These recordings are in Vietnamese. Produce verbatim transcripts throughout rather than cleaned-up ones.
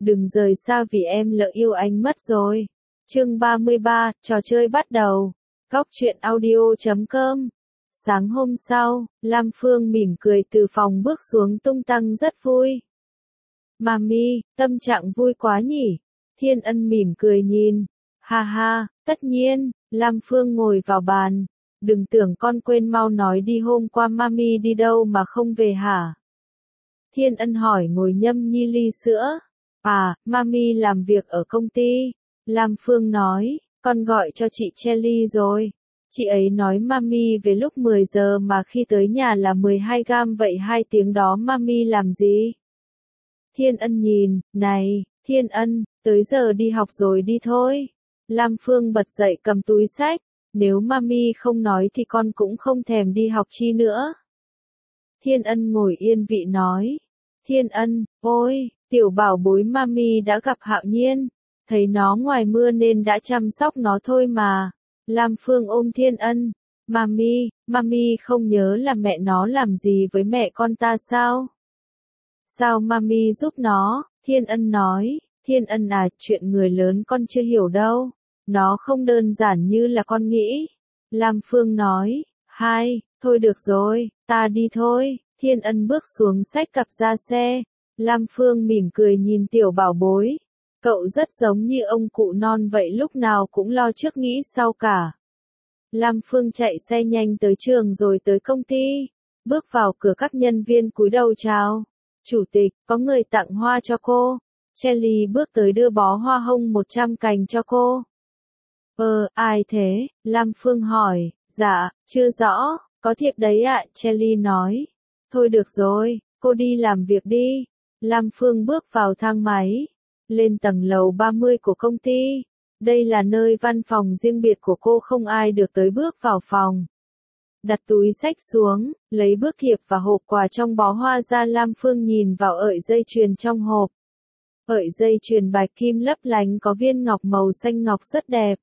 đừng rời xa vì em lỡ yêu anh mất rồi. Chương ba mươi ba, trò chơi bắt đầu. Góc truyện audio chấm com. Sáng hôm sau, Lam Phương mỉm cười từ phòng bước xuống tung tăng rất vui. Mami, tâm trạng vui quá nhỉ? Thiên Ân mỉm cười nhìn. Ha ha, tất nhiên. Lam Phương ngồi vào bàn. Đừng tưởng con quên mau nói đi, hôm qua Mami đi đâu mà không về hả? Thiên Ân hỏi ngồi nhâm nhi ly sữa. À, Mami làm việc ở công ty. Lam Phương nói, con gọi cho chị Chelly rồi. Chị ấy nói Mami về lúc mười giờ mà khi tới nhà là mười hai gam, vậy hai tiếng đó Mami làm gì? Thiên Ân nhìn, này, Thiên Ân, tới giờ đi học rồi đi thôi. Lam Phương bật dậy cầm túi xách, nếu Mami không nói thì con cũng không thèm đi học chi nữa. Thiên Ân ngồi yên vị nói, Thiên Ân, ôi, tiểu bảo bối Mami đã gặp Hạo Nhiên, thấy nó ngoài mưa nên đã chăm sóc nó thôi mà. Lam Phương ôm Thiên Ân, Mami, Mami không nhớ là mẹ nó làm gì với mẹ con ta sao? Sao Mami giúp nó? Thiên Ân nói, Thiên Ân à, chuyện người lớn con chưa hiểu đâu, nó không đơn giản như là con nghĩ. Lam Phương nói, hai, thôi được rồi, ta đi thôi. Thiên Ân bước xuống xách cặp ra xe. Lam Phương mỉm cười nhìn tiểu bảo bối. Cậu rất giống như ông cụ non vậy, lúc nào cũng lo trước nghĩ sau cả. Lam Phương chạy xe nhanh tới trường rồi tới công ty. Bước vào cửa các nhân viên cúi đầu chào. Chủ tịch, có người tặng hoa cho cô. Chelly bước tới đưa bó hoa hông một trăm cành cho cô. Ờ, ai thế? Lam Phương hỏi. Dạ, chưa rõ, có thiệp đấy ạ, Chelly nói. Thôi được rồi, cô đi làm việc đi. Lam Phương bước vào thang máy. Lên tầng lầu ba mươi của công ty. Đây là nơi văn phòng riêng biệt của cô, không ai được tới bước vào phòng. Đặt túi xách xuống, lấy bức thiệp và hộp quà trong bó hoa ra. Lam Phương nhìn vào ợi dây chuyền trong hộp. Ợi dây chuyền bạch kim lấp lánh có viên ngọc màu xanh ngọc rất đẹp.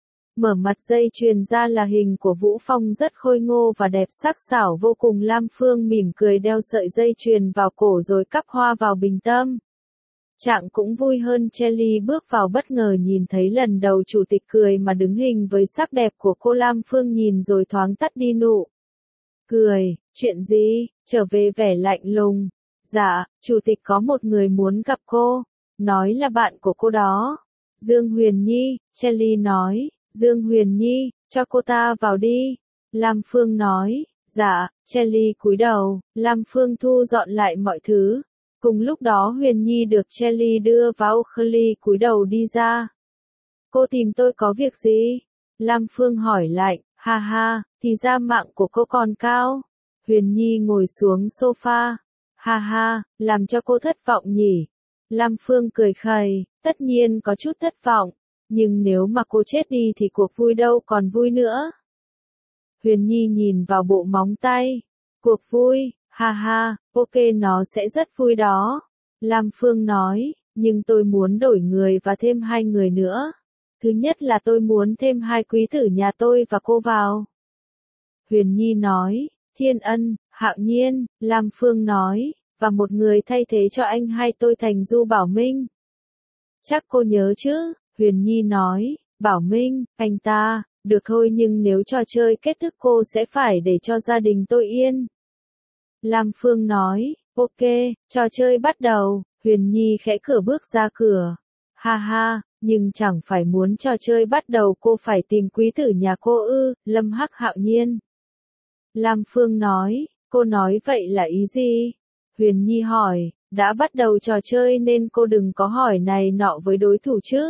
Mở mặt dây chuyền ra là hình của Vũ Phong rất khôi ngô và đẹp sắc sảo vô cùng. Lam Phương mỉm cười đeo sợi dây chuyền vào cổ rồi cắp hoa vào bình tâm. Trạng cũng vui hơn. Chelly bước vào bất ngờ nhìn thấy lần đầu chủ tịch cười mà đứng hình với sắc đẹp của cô. Lam Phương nhìn rồi thoáng tắt đi nụ cười. Chuyện gì? Trở về vẻ lạnh lùng. Dạ, chủ tịch có một người muốn gặp cô. Nói là bạn của cô đó. Dương Huyền Nhi, Chelly nói. Dương Huyền Nhi, cho cô ta vào đi. Lam Phương nói. Dạ, Chelly cúi đầu. Lam Phương thu dọn lại mọi thứ. Cùng lúc đó Huyền Nhi được Chelly đưa vào. Khly cúi đầu đi ra. Cô tìm tôi có việc gì? Lam Phương hỏi lại. Ha ha, thì ra mạng của cô còn cao. Huyền Nhi ngồi xuống sofa. Ha ha, làm cho cô thất vọng nhỉ? Lam Phương cười khẩy. Tất nhiên có chút thất vọng. Nhưng nếu mà cô chết đi thì cuộc vui đâu còn vui nữa. Huyền Nhi nhìn vào bộ móng tay. Cuộc vui, ha ha, ok, nó sẽ rất vui đó. Lam Phương nói, nhưng tôi muốn đổi người và thêm hai người nữa. Thứ nhất là tôi muốn thêm hai quý tử nhà tôi và cô vào. Huyền Nhi nói, Thiên Ân, Hạo Nhiên. Lam Phương nói, và một người thay thế cho anh hai tôi thành Du Bảo Minh. Chắc cô nhớ chứ? Huyền Nhi nói, Bảo Minh, anh ta, được thôi, nhưng nếu trò chơi kết thúc cô sẽ phải để cho gia đình tôi yên. Lam Phương nói, ok, trò chơi bắt đầu. Huyền Nhi khẽ cửa bước ra cửa. Ha ha, nhưng chẳng phải muốn trò chơi bắt đầu cô phải tìm quý tử nhà cô ư? Lâm Hắc Hạo Nhiên. Lam Phương nói, cô nói vậy là ý gì? Huyền Nhi hỏi, đã bắt đầu trò chơi nên cô đừng có hỏi này nọ với đối thủ chứ.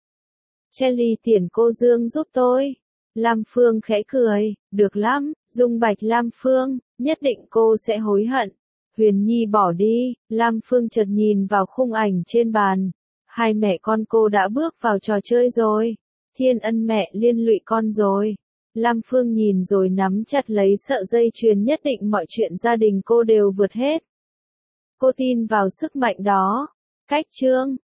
Chelly tiền cô Dương giúp tôi. Lam Phương khẽ cười, được lắm, Dung Bạch. Lam Phương, nhất định cô sẽ hối hận. Huyền Nhi bỏ đi. Lam Phương chợt nhìn vào khung ảnh trên bàn. Hai mẹ con cô đã bước vào trò chơi rồi. Thiên Ân mẹ liên lụy con rồi. Lam Phương nhìn rồi nắm chặt lấy sợi dây chuyền, nhất định mọi chuyện gia đình cô đều vượt hết. Cô tin vào sức mạnh đó. Cách chương